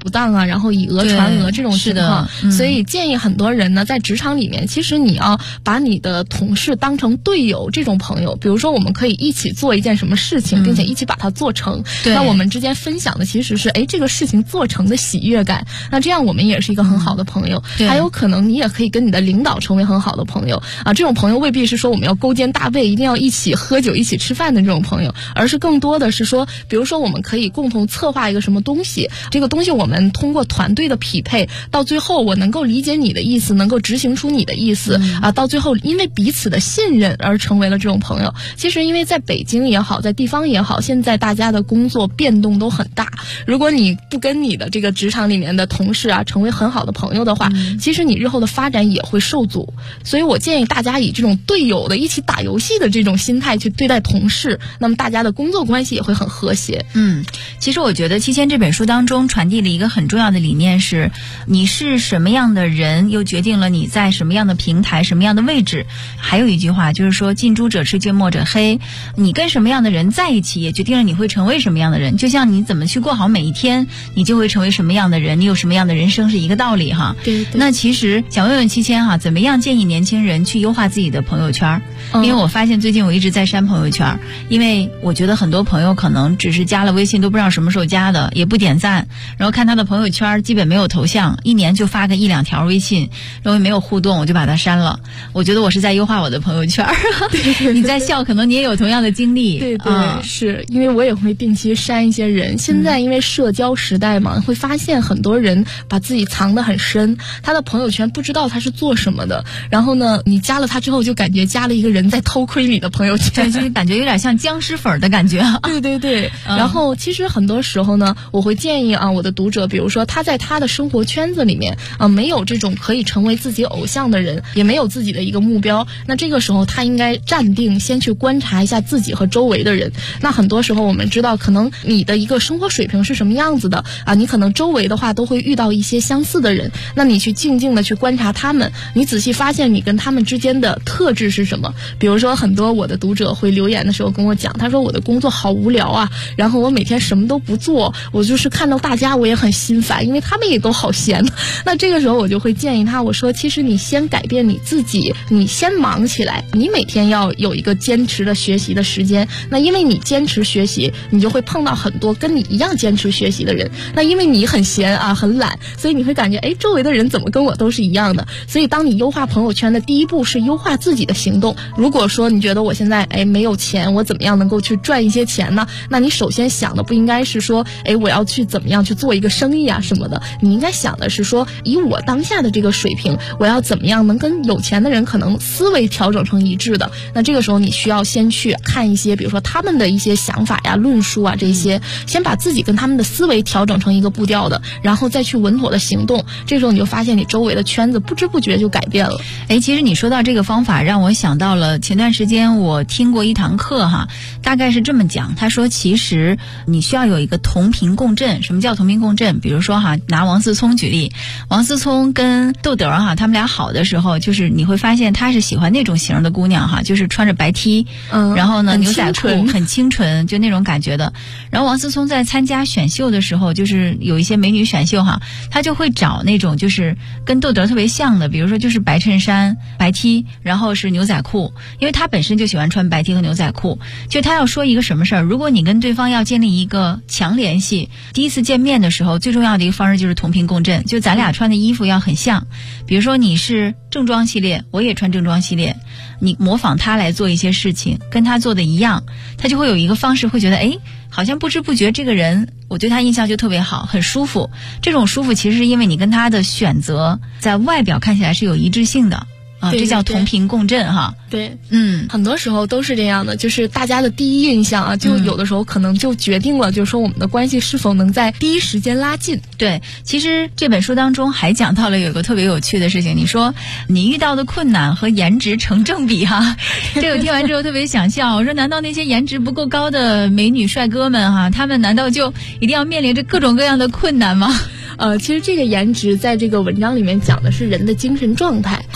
不当啊，然后以讹传讹这种情况。所以建议很多人呢，在职场里面，其实你要把你的同事当成队友这种朋友。比如说我们可以一起做一件什么事情，并且一起把它做成。那我们之间分享的其实是这个事情做成的喜悦感。那这样我们也是一个很好的朋友。还有可能你也可以跟你的领导成为很好的朋友啊。这种朋友未必是说我们要勾肩搭背，一定要一起喝酒一起吃饭的这种朋友，而是更多的是说，比如说我们可以共同策划一个什么东西，这个东西我们通过团队的匹配，到最后我能够理解你的意思，能够执行出你的意思啊，到最后因为彼此的信任而成为了这种朋友。其实因为在北京也好，在地方也好，现在大家的工作变动都很大，如果你不跟你的这个职场里面的同事啊成为很好的朋友的话，其实你日后的发展也会受阻。所以我建议大家以这种队友的一起打游戏的这种心态去对待同事，那么大家的工作关系也会很和谐。 其实我觉得《七千》这本书当中传递了一个很重要的理念是，你是什么样的人，又决定了你在什么样的平台、什么样的位置。还有一句话就是说，近朱者赤，近墨者黑。你跟什么样的人在一起，也决定了你会成为什么样的人。就像你怎么去过好每一天，你就会成为什么样的人，你有什么样的人生是一个道理哈。 对。 那其实想问问七千哈，怎么样建议年轻人去优化自己的朋友圈？因为我发现最近我一直在删朋友圈，因为我觉得很多朋友可能只是加了微信都不知道什么时候加的，也不点赞，然后看他的朋友圈基本没有头像，一年就发个1-2条微信，然后没有互动，我就把他删了。我觉得我是在优化我的朋友圈。你在笑，可能你也有同样的经历。 对，是因为我也会定期删一些人。现在因为社交时代嘛，会发现很多人把自己藏得很深，他的朋友圈不知道他是做什么的，然后呢你加了他之后就感觉加了一个人在偷窥你的朋友圈， 就感觉有点像僵尸粉的感觉。 对。然后其实很多时候呢，我会建议我的读者，比如说他在他的生活圈子里面没有这种可以成为自己偶像的人，也没有自己的一个目标，那这个时候他应该站定，先去观察一下自己和周围的人。那很多时候我们知道，可能你的一个生活水平是什么样子的你可能周围的话都会遇到一些相似的人，那你去静静的去观察他们，你仔细发现你跟他们之间的特质是什么。比如说很多我的读者会留言的时候跟我讲，他说我的工作好无聊啊，然后我每天什么都不做，我就是看到大家我也很心烦，因为他们也都好闲。那这个时候我就会建议他，我说其实你先改变你自己，你先忙起来，你每天要有一个坚持的学习的时间。那因为你坚持学习，你就会碰到很多跟你一样坚持学习的人。那因为你很闲很懒，所以你会感觉周围的人怎么跟我都是一样的。所以当你优化朋友圈的第一步是优化自己的行动。如果说你觉得我现在没有钱，我怎么样能够去赚一些钱呢？那你首先想的不应该是说我要去怎么样去做一个生意什么的，你应该想的是说，以我当下的这个水平，我要怎么样能跟有钱的人可能思维调整成一致的。那这个时候你需要先去看一些比如说他们的一些想法论述这些，先把自己跟他们的思维调整成一个步调的，然后再去稳妥的行动。这时候你就发现你周围的圈子不知不觉就改变了。 其实你说到这个方法让我想到了前段时间我听过一堂课大概是这么讲，他说其实你需要有一个同频共振。什么叫同频共振？比如说拿王思聪举例，王思聪跟窦德他们俩好的时候，就是你会发现他是喜欢那种型的姑娘就是穿着白 T，然后呢牛仔裤，很清纯，就那种感觉的。然后王思聪在参加选秀的时候，就是有一些美女选秀他就会找那种就是跟窦德特别像的，比如说就是白衬衫白 T， 然后是牛仔裤，因为他本身就喜欢穿白 T 和牛仔裤。就他要说一个什么事儿，如果你跟对方要建立一个强联系，第一次见面的时候最重要的一个方式就是同频共振，就咱俩穿的衣服要很像。比如说你是正装系列，我也穿正装系列，你模仿他来做一些事情，跟他做的一样，他就会有一个方式会觉得好像不知不觉这个人我对他印象就特别好，很舒服。这种舒服其实是因为你跟他的选择在外表看起来是有一致性的这叫同频共振对，很多时候都是这样的，就是大家的第一印象就有的时候可能就决定了，就是说我们的关系是否能在第一时间拉近。 对，其实这本书当中还讲到了有个特别有趣的事情，你说你遇到的困难和颜值成正比这个听完之后特别想笑。我说难道那些颜值不够高的美女帅哥们他们难道就一定要面临着各种各样的困难吗？ 其实这个颜值在这个文章里面讲的是人的精神状态。很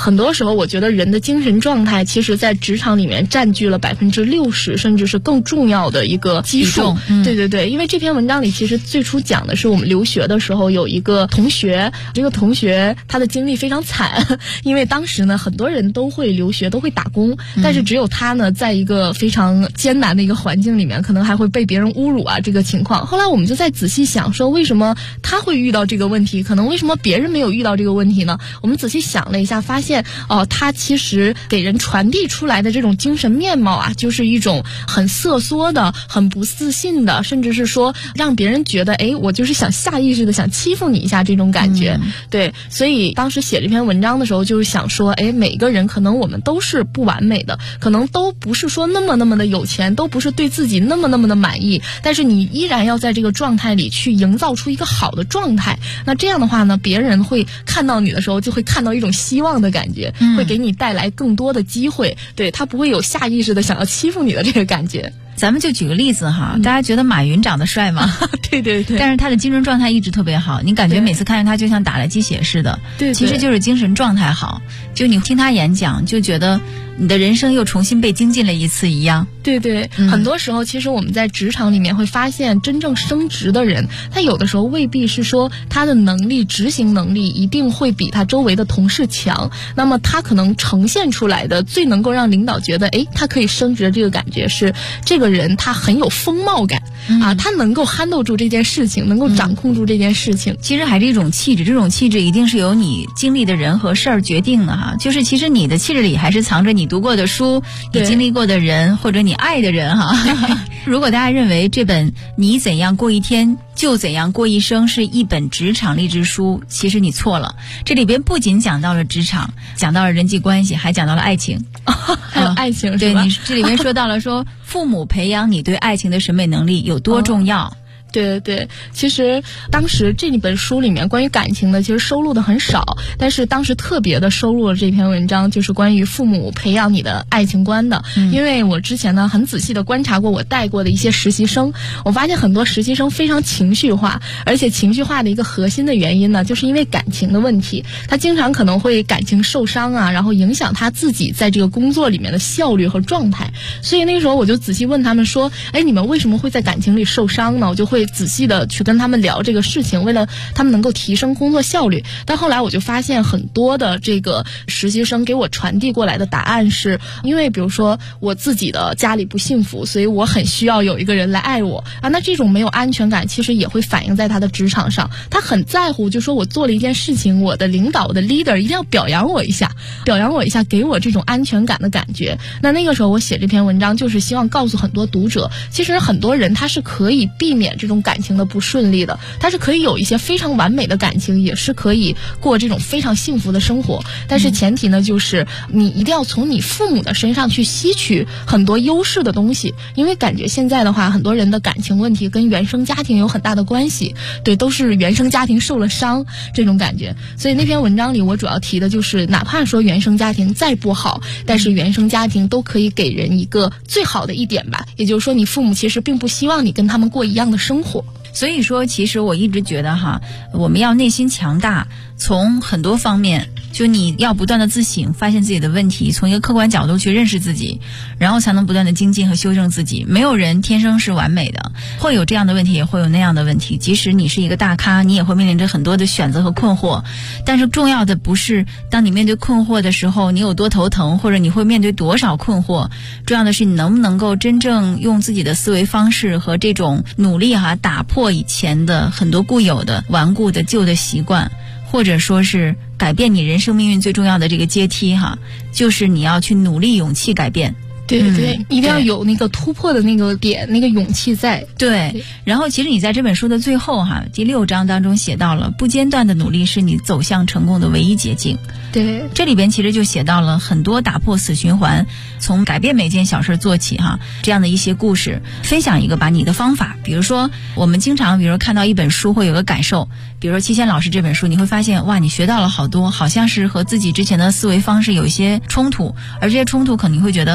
很多时候我觉得人的精神状态其实在职场里面占据了60%甚至是更重要的一个基数。对对对，因为这篇文章里其实最初讲的是我们留学的时候有一个同学，这个同学他的经历非常惨，因为当时呢很多人都会留学都会打工，但是只有他呢在一个非常艰难的一个环境里面，可能还会被别人侮辱啊这个情况。后来我们就在仔细想说为什么他会遇到这个问题，可能为什么别人没有遇到这个问题呢？我们仔细想了一下，发现他其实给人传递出来的这种精神面貌啊，就是一种很瑟缩的、很不自信的，甚至是说让别人觉得我就是想下意识的想欺负你一下这种感觉。对，所以当时写这篇文章的时候就是想说每个人可能我们都是不完美的，可能都不是说那么的有钱，都不是对自己那么的满意，但是你依然要在这个状态里去营造出一个好的状态。那这样的话呢，别人会看到你的时候就会看到一种希望的感觉，会给你带来更多的机会。对，他不会有下意识的想要欺负你的这个感觉。 咱们就举个例子哈，大家觉得马云长得帅吗？ 对对对， 但是他的精神状态一直特别好，你感觉每次看见他就像打了鸡血似的。 对， 其实就是精神状态好，就你听他演讲就觉得你的人生又重新被精进了一次一样。 对对，很多时候其实我们在职场里面会发现，真正升职的人，他有的时候未必是说他的能力、执行能力一定会比他周围的同事强，那么他可能呈现出来的最能够让领导觉得他可以升职的这个感觉是这个人他很有风貌感啊，他能够handle住这件事情，能够掌控住这件事情。 其实还是一种气质，这种气质一定是由你经历的人和事儿决定的哈。就是其实你的气质里还是藏着你读过的书、你经历过的人或者你爱的人哈。如果大家认为这本《你怎样过一天就怎样过一生》是一本职场励志书，其实你错了。这里边不仅讲到了职场，讲到了人际关系，还讲到了爱情。 还有爱情是吧？对，你这里边说到了说父母培养你对爱情的审美能力有多重要。 对对对，其实当时这本书里面关于感情的其实收录的很少，但是当时特别的收录了这篇文章，就是关于父母培养你的爱情观的。因为我之前呢很仔细的观察过我带过的一些实习生，我发现很多实习生非常情绪化，而且情绪化的一个核心的原因呢，就是因为感情的问题，他经常可能会感情受伤啊，然后影响他自己在这个工作里面的效率和状态。所以那个时候我就仔细问他们说，你们为什么会在感情里受伤呢？我就会仔细的去跟他们聊这个事情，为了他们能够提升工作效率。但后来我就发现很多的这个实习生给我传递过来的答案是，因为比如说我自己的家里不幸福，所以我很需要有一个人来爱我啊。那这种没有安全感其实也会反映在他的职场上，他很在乎，就说我做了一件事情，我的领导我的 leader 一定要表扬我一下，给我这种安全感的感觉。那个时候我写这篇文章就是希望告诉很多读者，其实很多人他是可以避免这种感情的不顺利的，他是可以有一些非常完美的感情，也是可以过这种非常幸福的生活。但是前提呢，就是你一定要从你父母的身上去吸取很多优势的东西，因为感觉现在的话，很多人的感情问题跟原生家庭有很大的关系，对，都是原生家庭受了伤这种感觉。所以那篇文章里我主要提的就是，哪怕说原生家庭再不好，但是原生家庭都可以给人一个最好的一点吧，也就是说你父母其实并不希望你跟他们过一样的生活。 所以说其实我一直觉得哈，我们要内心强大，从很多方面，就你要不断的自省，发现自己的问题，从一个客观角度去认识自己，然后才能不断的精进和修正自己。没有人天生是完美的，会有这样的问题，也会有那样的问题。即使你是一个大咖，你也会面临着很多的选择和困惑。但是重要的不是当你面对困惑的时候你有多头疼，或者你会面对多少困惑，重要的是你能不能够真正用自己的思维方式和这种努力打破以前的很多固有的顽固的旧的习惯，或者说是改变你人生命运最重要的这个阶梯就是你要去努力勇气改变。 对对对，一定要有那个突破的那个点，那个勇气在。 对，然后其实你在这本书的最后第6章当中写到了，不间断的努力是你走向成功的唯一捷径。 对， 这里边其实就写到了很多打破死循环，从改变每件小事做起这样的一些故事。分享一个你的方法，比如说我们经常比如说看到一本书会有个感受，比如说七仙老师这本书，你会发现哇，你学到了好多，好像是和自己之前的思维方式有一些冲突，而这些冲突可能你会觉得七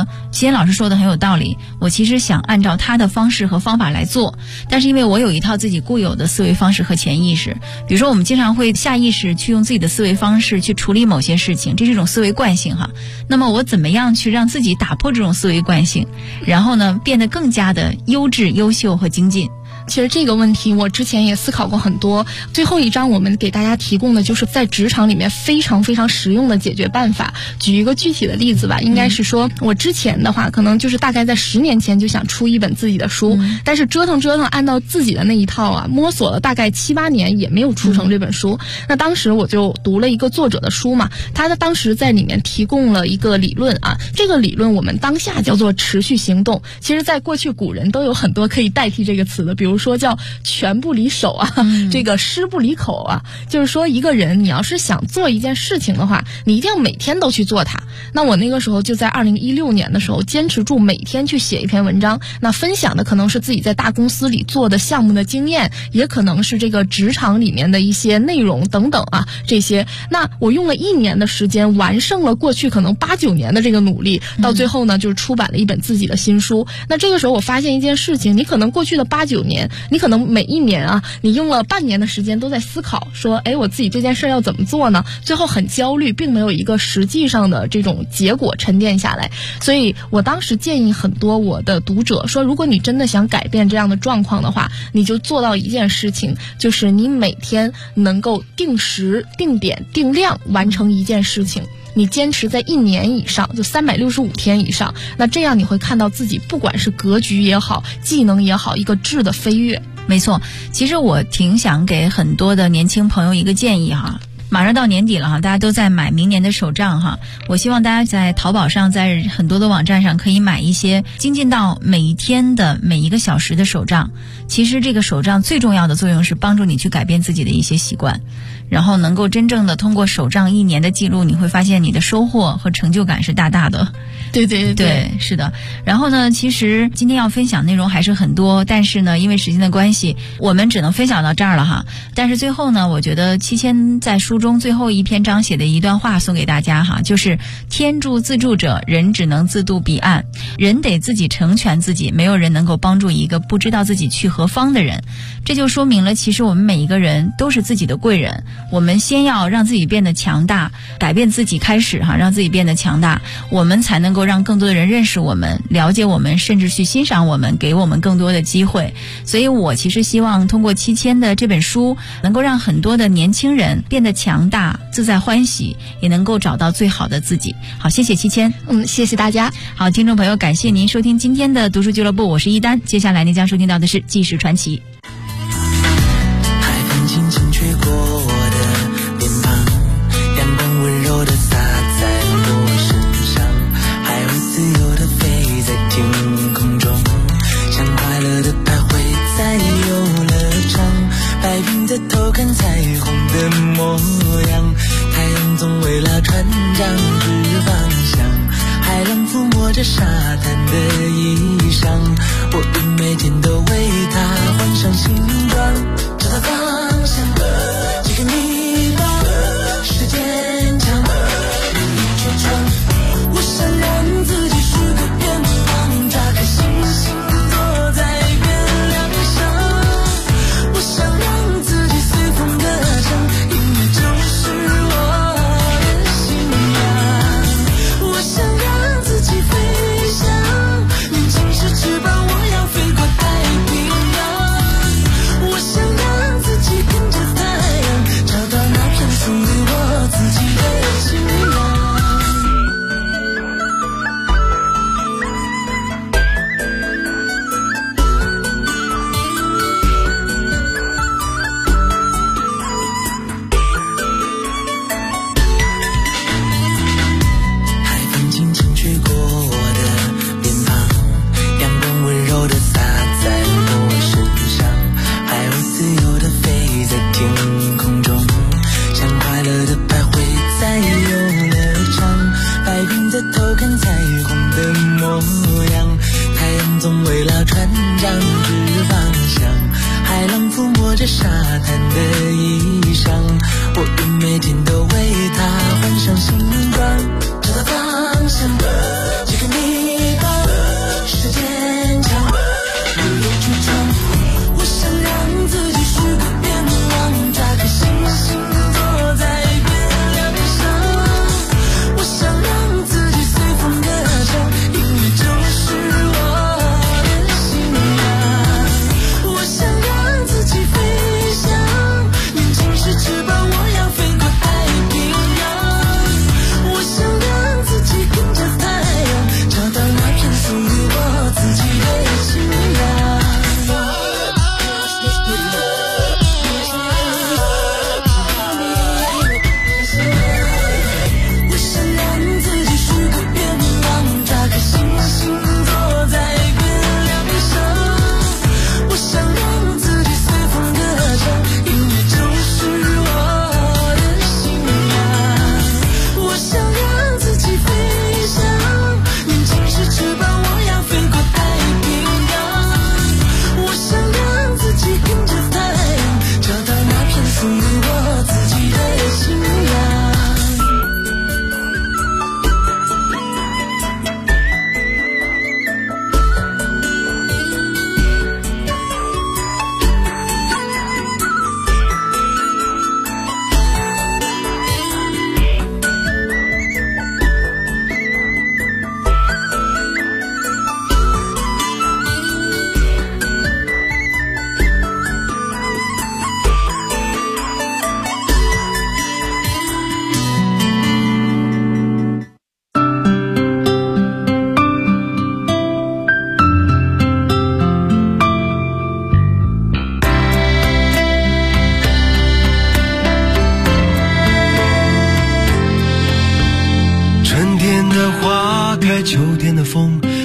西恩老师说的很有道理，我其实想按照他的方式和方法来做，但是因为我有一套自己固有的思维方式和潜意识，比如说我们经常会下意识去用自己的思维方式去处理某些事情，这是一种思维惯性哈。那么我怎么样去让自己打破这种思维惯性，然后呢变得更加的优质、优秀和精进？ 其实这个问题我之前也思考过很多，最后一章我们给大家提供的就是在职场里面非常非常实用的解决办法。举一个具体的例子吧，应该是说我之前的话可能就是大概在10年前就想出一本自己的书，但是折腾按照自己的那一套啊，摸索了大概7、8年也没有出成这本书。那当时我就读了一个作者的书嘛，他当时在里面提供了一个理论啊，这个理论我们当下叫做持续行动。其实在过去古人都有很多可以代替这个词的，比如说叫拳不离手啊，这个诗不离口啊，就是说一个人你要是想做一件事情的话，你一定要每天都去做它。那我那个时候就在2016年的时候坚持住每天去写一篇文章，那分享的可能是自己在大公司里做的项目的经验，也可能是这个职场里面的一些内容等等啊，这些。那我用了1年的时间完胜了过去可能8、9年的这个努力，到最后呢就是出版了一本自己的新书。那这个时候我发现一件事情，你可能过去的8、9年，你可能每一年啊，你用了半年的时间都在思考说，我自己这件事要怎么做呢？最后很焦虑，并没有一个实际上的这种结果沉淀下来。所以我当时建议很多我的读者说，如果你真的想改变这样的状况的话，你就做到一件事情，就是你每天能够定时、定点、定量完成一件事情。你坚持在1年以上，就365天以上，那这样你会看到自己不管是格局也好，技能也好，一个质的飞跃。 没错，其实我挺想给很多的年轻朋友一个建议哈。马上到年底了哈，大家都在买明年的手账哈。我希望大家在淘宝上，在很多的网站上可以买一些精进到每一天的每一个小时的手账。其实这个手账最重要的作用是帮助你去改变自己的一些习惯，然后能够真正的通过手账1年的记录，你会发现你的收获和成就感是大大的。对，是的。然后呢，其实今天要分享内容还是很多，但是呢，因为时间的关系，我们只能分享到这儿了哈。但是最后呢，我觉得7000在书中最后一篇章写的一段话送给大家哈，就是天助自助者，人只能自渡彼岸。人得自己成全自己，没有人能够帮助一个不知道自己去何方的人。这就说明了，其实我们每一个人都是自己的贵人。我们先要让自己变得强大，改变自己开始哈，让自己变得强大，我们才能够让更多的人认识我们，了解我们，甚至去欣赏我们，给我们更多的机会。所以我其实希望通过7000的这本书，能够让很多的年轻人变得强大、自在欢喜，也能够找到最好的自己。好，谢谢7000。 谢谢大家。 好，听众朋友，感谢您收听今天的读书俱乐部，我是一丹。接下来您将收听到的是纪实传奇。 海风轻轻吹过我的脸庞，阳光温柔地洒在我身上，还会自由地飞在天空中，像快乐的徘徊在游乐场，白云在偷看彩虹的模样，太阳总为了船长指方向，海浪抚摸着沙滩的衣裳，我每天都为它换上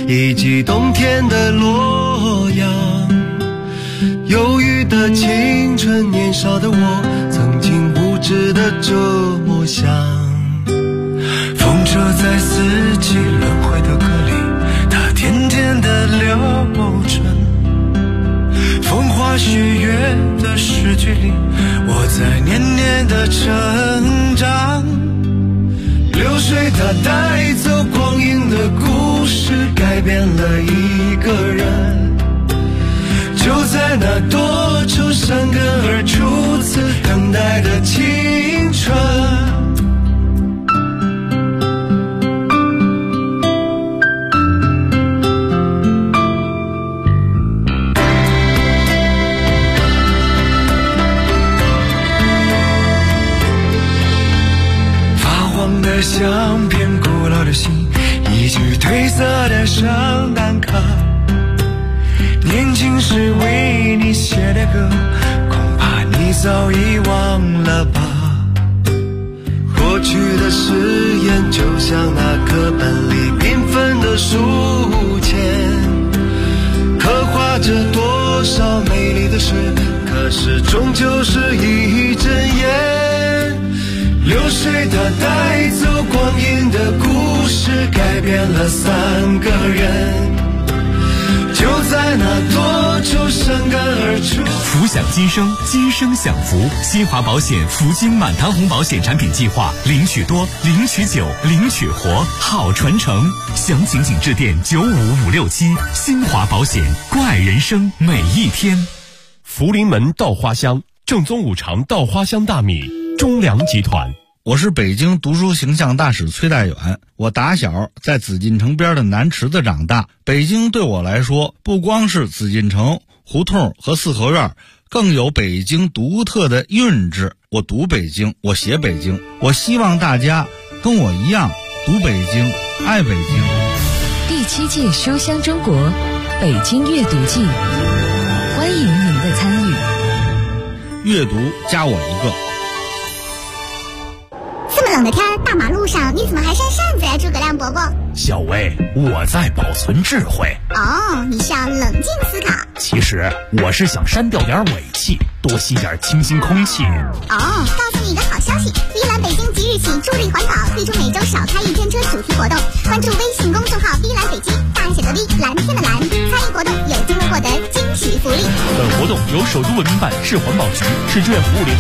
以及冬天的洛阳。忧郁的青春，年少的我曾经无知的这么想。风车在四季轮回的歌里，它甜甜的流转。风花雪月的诗句里，我在年年的成长。流水它带走光阴的故事，改变了一个人。就在那多愁善感而初次等待的青春。的相片，古老的信，一句褪色的圣诞卡。年轻时为你写的歌，恐怕你早已忘了吧。过去的誓言，就像那课本里缤纷的书签，刻画着多少美丽的诗，可是终究是一阵烟。流水它带走光阴的故事，改变了三个人。就在那多愁善感而初。 福享今生，今生享福。新华保险福金满堂红保险产品计划，领取多，领取久，领取活，好传承。详情请致电95567。新华保险，关爱人生每一天。 福临门稻花香，正宗五常稻花香大米，中粮集团。 我是北京读书形象大使崔代远，我打小在紫禁城边的南池子长大。北京对我来说，不光是紫禁城、胡同和四合院，更有北京独特的韵致。我读北京，我写北京，我希望大家跟我一样读北京，爱北京。 第7届书香中国北京阅读季，欢迎您的参与。 阅读加我一个。 这么冷的天，大马路上你怎么还扇扇子呀，诸葛亮伯伯？ 小薇，我在保存智慧。 哦，你是要冷静思考。 其实我是想删掉点尾气，多吸点清新空气。 哦，告诉你一个好消息，依兰北京即日起助力环保，推出每周少开一天车主题活动。关注微信公众号依兰北京，大写的 V， 蓝天的蓝，参与活动有机会获得惊喜福利。 本活动由首都文明办、市环保局、市志愿服务联